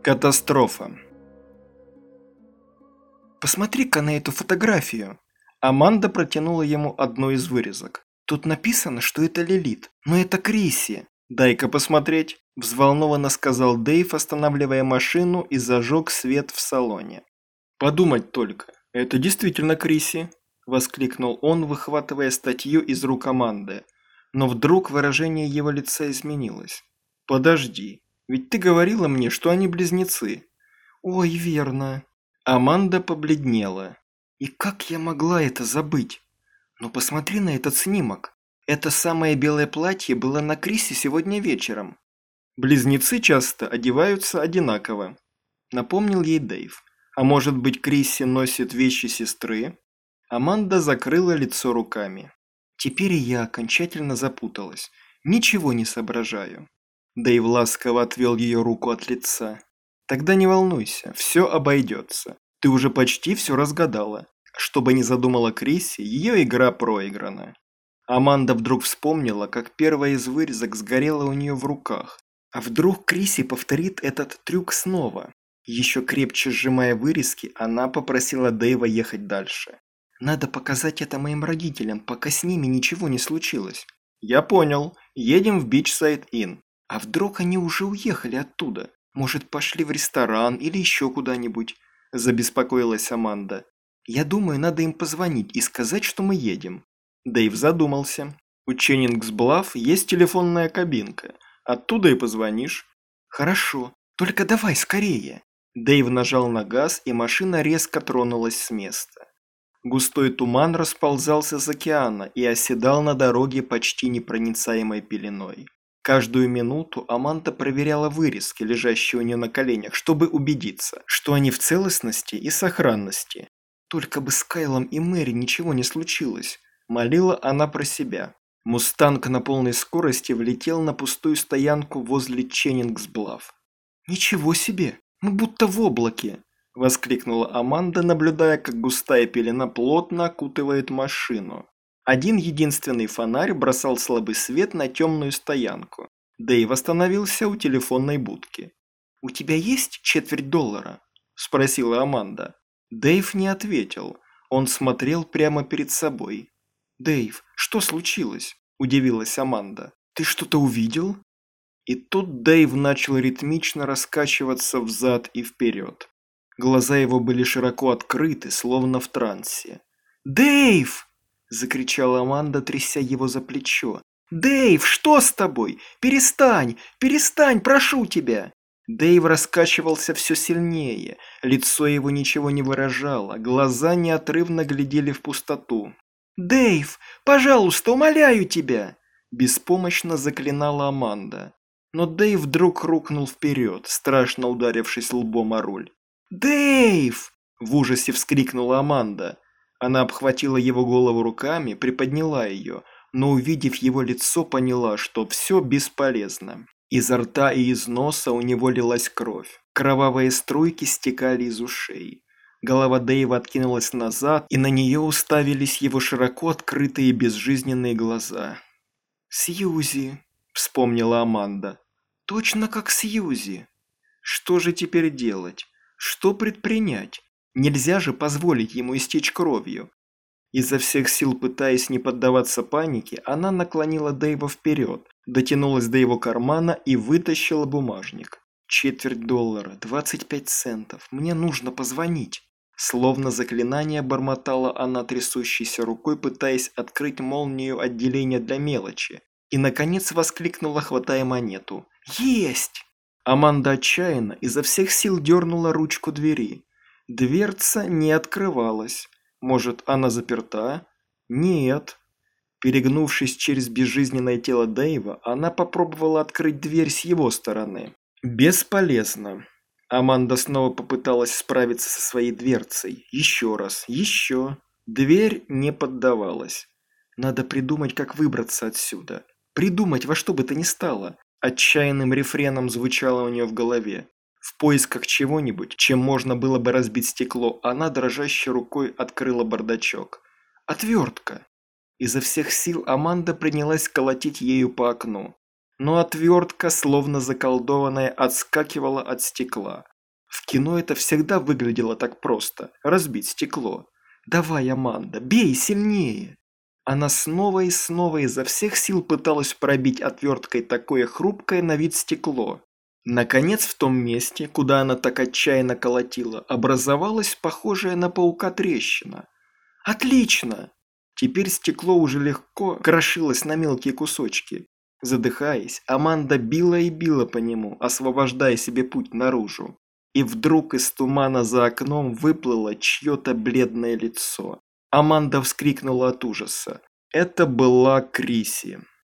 Катастрофа. «Посмотри-ка на эту фотографию!» Аманда протянула ему одну из вырезок. «Тут написано, что это Лилит, но это Крисси!» «Дай-ка посмотреть!» – взволнованно сказал Дэйв, останавливая машину и зажег свет в салоне. «Подумать только, это действительно Крисси!» – воскликнул он, выхватывая статью из рук Аманды. Но вдруг выражение его лица изменилось. «Подожди, ведь ты говорила мне, что они близнецы!» «Ой, верно!» Аманда побледнела. «И как я могла это забыть? Но посмотри на этот снимок. Это самое белое платье было на Крисси сегодня вечером». «Близнецы часто одеваются одинаково», — напомнил ей Дэйв. «А может быть, Крисси носит вещи сестры?» Аманда закрыла лицо руками. «Теперь и я окончательно запуталась. Ничего не соображаю». Дэйв ласково отвел ее руку от лица. «Тогда не волнуйся, все обойдется. Ты уже почти все разгадала. Что бы ни задумала Крисси, ее игра проиграна». Аманда вдруг вспомнила, как первая из вырезок сгорела у нее в руках. А вдруг Крисси повторит этот трюк снова? Еще крепче сжимая вырезки, она попросила Дэйва ехать дальше. «Надо показать это моим родителям, пока с ними ничего не случилось». «Я понял. Едем в Бичсайд-Инн». «А вдруг они уже уехали оттуда? Может, пошли в ресторан или еще куда-нибудь?» – забеспокоилась Аманда. «Я думаю, надо им позвонить и сказать, что мы едем». Дэйв задумался. «У Ченнингс-Блафф есть телефонная кабинка. Оттуда и позвонишь». «Хорошо, только давай скорее». Дэйв нажал на газ, и машина резко тронулась с места. Густой туман расползался с океана и оседал на дороге почти непроницаемой пеленой. Каждую минуту Аманда проверяла вырезки, лежащие у нее на коленях, чтобы убедиться, что они в целостности и сохранности. «Только бы с Кайлом и Мэри ничего не случилось», – молила она про себя. Мустанг на полной скорости влетел на пустую стоянку возле Ченнингс-Блафф. «Ничего себе! Мы будто в облаке!» – воскликнула Аманда, наблюдая, как густая пелена плотно окутывает машину. Один единственный фонарь бросал слабый свет на темную стоянку. Дэйв остановился у телефонной будки. «У тебя есть $0,25?» – спросила Аманда. Дэйв не ответил. Он смотрел прямо перед собой. «Дэйв, что случилось?» – удивилась Аманда. «Ты что-то увидел?» И тут Дэйв начал ритмично раскачиваться взад и вперед. Глаза его были широко открыты, словно в трансе. «Дэйв!» – закричала Аманда, тряся его за плечо. «Дэйв, что с тобой? Перестань! Перестань, прошу тебя!» Дэйв раскачивался все сильнее, лицо его ничего не выражало, глаза неотрывно глядели в пустоту. «Дэйв, пожалуйста, умоляю тебя!» – беспомощно заклинала Аманда. Но Дэйв вдруг рухнул вперед, страшно ударившись лбом о руль. «Дэйв!» – в ужасе вскрикнула Аманда. Она обхватила его голову руками, приподняла ее, но, увидев его лицо, поняла, что все бесполезно. Изо рта и из носа у него лилась кровь. Кровавые струйки стекали из ушей. Голова Дэйва откинулась назад, и на нее уставились его широко открытые безжизненные глаза. «Сьюзи», – вспомнила Аманда. «Точно как Сьюзи. Что же теперь делать? Что предпринять? Нельзя же позволить ему истечь кровью». Изо всех сил пытаясь не поддаваться панике, она наклонила Дэйва вперед, дотянулась до его кармана и вытащила бумажник. $0,25, 25 центов. Мне нужно позвонить. Словно заклинание бормотала она трясущейся рукой, пытаясь открыть молнию отделения для мелочи. И, наконец, воскликнула, хватая монету. «Есть!» Аманда отчаянно изо всех сил дернула ручку двери. Дверца не открывалась. Может, она заперта? Нет. Перегнувшись через безжизненное тело Дэйва, она попробовала открыть дверь с его стороны. Бесполезно. Аманда снова попыталась справиться со своей дверцей. Еще раз, еще. Дверь не поддавалась. Надо придумать, как выбраться отсюда. Придумать во что бы то ни стало. Отчаянным рефреном звучало у нее в голове. В поисках чего-нибудь, чем можно было бы разбить стекло, она дрожащей рукой открыла бардачок. Отвертка. Изо всех сил Аманда принялась колотить ею по окну. Но отвертка, словно заколдованная, отскакивала от стекла. В кино это всегда выглядело так просто – разбить стекло. «Давай, Аманда, бей сильнее!» Она снова и снова изо всех сил пыталась пробить отверткой такое хрупкое на вид стекло. Наконец, в том месте, куда она так отчаянно колотила, образовалась похожая на паука трещина. «Отлично!» Теперь стекло уже легко крошилось на мелкие кусочки. Задыхаясь, Аманда била и била по нему, освобождая себе путь наружу. И вдруг из тумана за окном выплыло чье-то бледное лицо. Аманда вскрикнула от ужаса. Это была Криси.